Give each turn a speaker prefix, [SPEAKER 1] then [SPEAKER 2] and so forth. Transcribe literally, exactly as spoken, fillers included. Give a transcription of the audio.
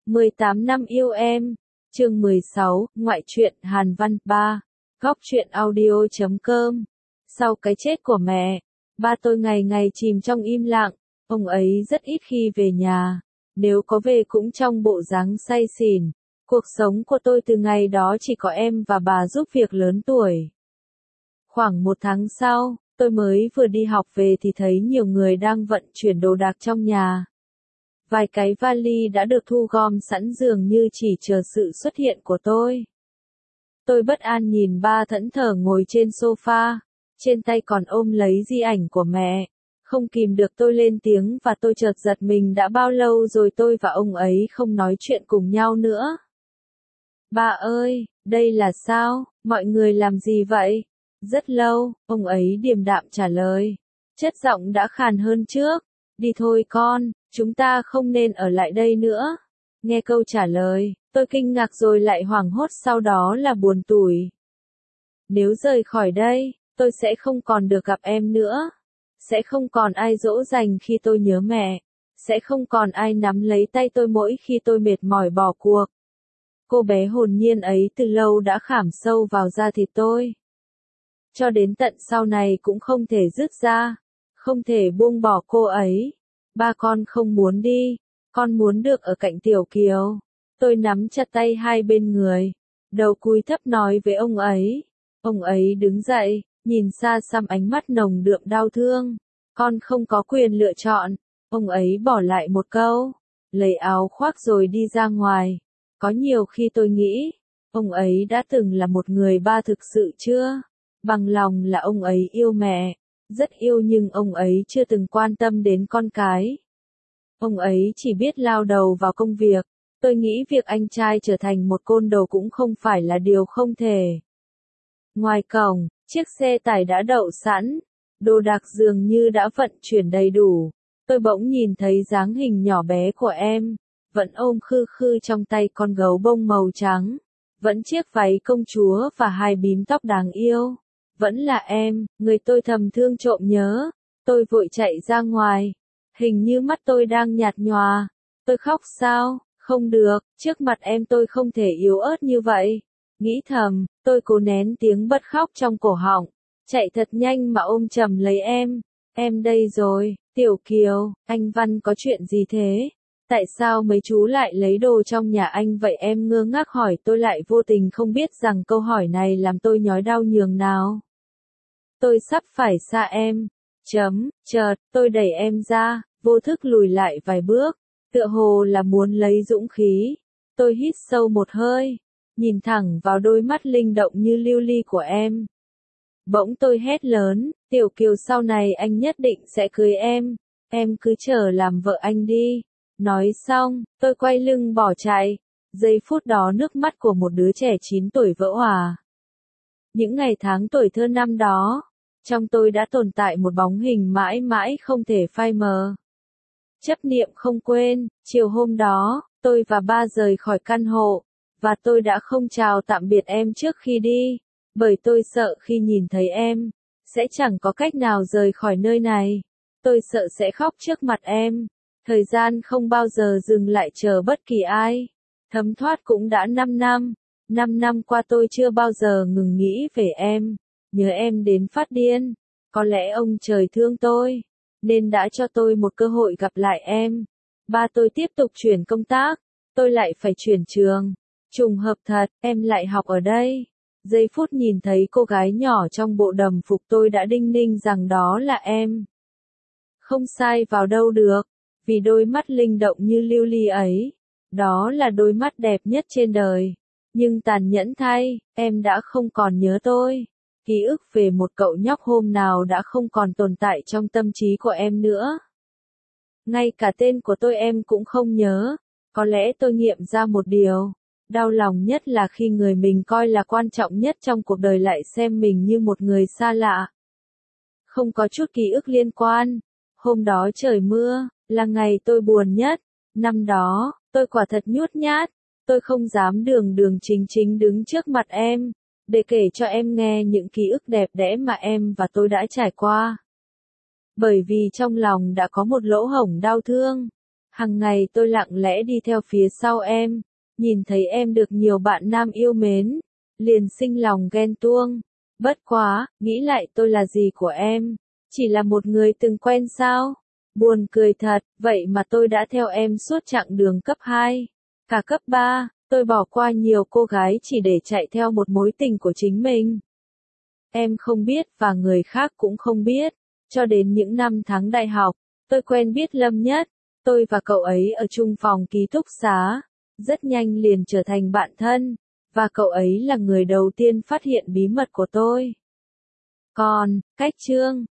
[SPEAKER 1] mười tám năm yêu em. Chương mười sáu, ngoại truyện Hàn Văn ba. Góc truyện audio chấm com. Sau cái chết của mẹ, ba tôi ngày ngày chìm trong im lặng, ông ấy rất ít khi về nhà, nếu có về cũng trong bộ dáng say xỉn. Cuộc sống của tôi từ ngày đó chỉ có em và bà giúp việc lớn tuổi. Khoảng một tháng sau, tôi mới vừa đi học về thì thấy nhiều người đang vận chuyển đồ đạc trong nhà. Vài cái vali đã được thu gom sẵn dường như chỉ chờ sự xuất hiện của tôi. Tôi bất an nhìn ba thẫn thờ ngồi trên sofa, trên tay còn ôm lấy di ảnh của mẹ. Không kìm được tôi lên tiếng và tôi chợt giật mình, đã bao lâu rồi tôi và ông ấy không nói chuyện cùng nhau nữa. Ba ơi, đây là sao, mọi người làm gì vậy? Rất lâu, ông ấy điềm đạm trả lời. Chất giọng đã khàn hơn trước. Đi thôi con, chúng ta không nên ở lại đây nữa. Nghe câu trả lời, tôi kinh ngạc rồi lại hoảng hốt, sau đó là buồn tủi. Nếu rời khỏi đây, tôi sẽ không còn được gặp em nữa. Sẽ không còn ai dỗ dành khi tôi nhớ mẹ. Sẽ không còn ai nắm lấy tay tôi mỗi khi tôi mệt mỏi bỏ cuộc. Cô bé hồn nhiên ấy từ lâu đã khảm sâu vào da thịt tôi. Cho đến tận sau này cũng không thể dứt ra. Không thể buông bỏ cô ấy. Ba con không muốn đi. Con muốn được ở cạnh Tiểu Kiều. Tôi nắm chặt tay hai bên người. Đầu cúi thấp nói với ông ấy. Ông ấy đứng dậy, nhìn xa xăm, ánh mắt nồng đượm đau thương. Con không có quyền lựa chọn. Ông ấy bỏ lại một câu. Lấy áo khoác rồi đi ra ngoài. Có nhiều khi tôi nghĩ, ông ấy đã từng là một người ba thực sự chưa? Bằng lòng là ông ấy yêu mẹ. Rất yêu, nhưng ông ấy chưa từng quan tâm đến con cái. Ông ấy chỉ biết lao đầu vào công việc. Tôi nghĩ việc anh trai trở thành một côn đồ cũng không phải là điều không thể. Ngoài cổng, chiếc xe tải đã đậu sẵn. Đồ đạc dường như đã vận chuyển đầy đủ. Tôi bỗng nhìn thấy dáng hình nhỏ bé của em. Vẫn ôm khư khư trong tay con gấu bông màu trắng. Vẫn chiếc váy công chúa và hai bím tóc đáng yêu. Vẫn là em, người tôi thầm thương trộm nhớ. Tôi vội chạy ra ngoài. Hình như mắt tôi đang nhạt nhòa. Tôi khóc sao? Không được, trước mặt em tôi không thể yếu ớt như vậy. Nghĩ thầm, tôi cố nén tiếng bật khóc trong cổ họng. Chạy thật nhanh mà ôm chầm lấy em. Em đây rồi, Tiểu Kiều, anh Văn có chuyện gì thế? Tại sao mấy chú lại lấy đồ trong nhà anh vậy? Em ngơ ngác hỏi, tôi lại vô tình không biết rằng câu hỏi này làm tôi nhói đau nhường nào. Tôi sắp phải xa em. Chấm, chợt, tôi đẩy em ra, vô thức lùi lại vài bước, tựa hồ là muốn lấy dũng khí. Tôi hít sâu một hơi, nhìn thẳng vào đôi mắt linh động như lưu ly của em. Bỗng tôi hét lớn, Tiểu Kiều, sau này anh nhất định sẽ cưới em, em cứ chờ làm vợ anh đi. Nói xong, tôi quay lưng bỏ chạy. Giây phút đó nước mắt của một đứa trẻ chín tuổi vỡ òa. Những ngày tháng tuổi thơ năm đó, trong tôi đã tồn tại một bóng hình mãi mãi không thể phai mờ. Chấp niệm không quên, chiều hôm đó, tôi và ba rời khỏi căn hộ, và tôi đã không chào tạm biệt em trước khi đi, bởi tôi sợ khi nhìn thấy em, sẽ chẳng có cách nào rời khỏi nơi này. Tôi sợ sẽ khóc trước mặt em. Thời gian không bao giờ dừng lại chờ bất kỳ ai. Thấm thoát cũng đã năm năm. Năm năm qua tôi chưa bao giờ ngừng nghĩ về em. Nhớ em đến phát điên. Có lẽ ông trời thương tôi, nên đã cho tôi một cơ hội gặp lại em. Ba tôi tiếp tục chuyển công tác. Tôi lại phải chuyển trường. Trùng hợp thật, em lại học ở đây. Giây phút nhìn thấy cô gái nhỏ trong bộ đồng phục, tôi đã đinh ninh rằng đó là em. Không sai vào đâu được. Vì đôi mắt linh động như lưu ly ấy, đó là đôi mắt đẹp nhất trên đời. Nhưng tàn nhẫn thay, em đã không còn nhớ tôi. Ký ức về một cậu nhóc hôm nào đã không còn tồn tại trong tâm trí của em nữa. Ngay cả tên của tôi em cũng không nhớ. Có lẽ tôi nghiệm ra một điều. Đau lòng nhất là khi người mình coi là quan trọng nhất trong cuộc đời lại xem mình như một người xa lạ. Không có chút ký ức liên quan. Hôm đó trời mưa, là ngày tôi buồn nhất. Năm đó, tôi quả thật nhút nhát. Tôi không dám đường đường chính chính đứng trước mặt em, để kể cho em nghe những ký ức đẹp đẽ mà em và tôi đã trải qua. Bởi vì trong lòng đã có một lỗ hổng đau thương. Hằng ngày tôi lặng lẽ đi theo phía sau em, nhìn thấy em được nhiều bạn nam yêu mến, liền sinh lòng ghen tuông. Bất quá, nghĩ lại tôi là gì của em? Chỉ là một người từng quen sao? Buồn cười thật, vậy mà tôi đã theo em suốt chặng đường cấp hai, cả cấp ba, tôi bỏ qua nhiều cô gái chỉ để chạy theo một mối tình của chính mình. Em không biết và người khác cũng không biết, cho đến những năm tháng đại học, tôi quen biết Lâm Nhất, tôi và cậu ấy ở chung phòng ký túc xá, rất nhanh liền trở thành bạn thân, và cậu ấy là người đầu tiên phát hiện bí mật của tôi. Còn, cách chương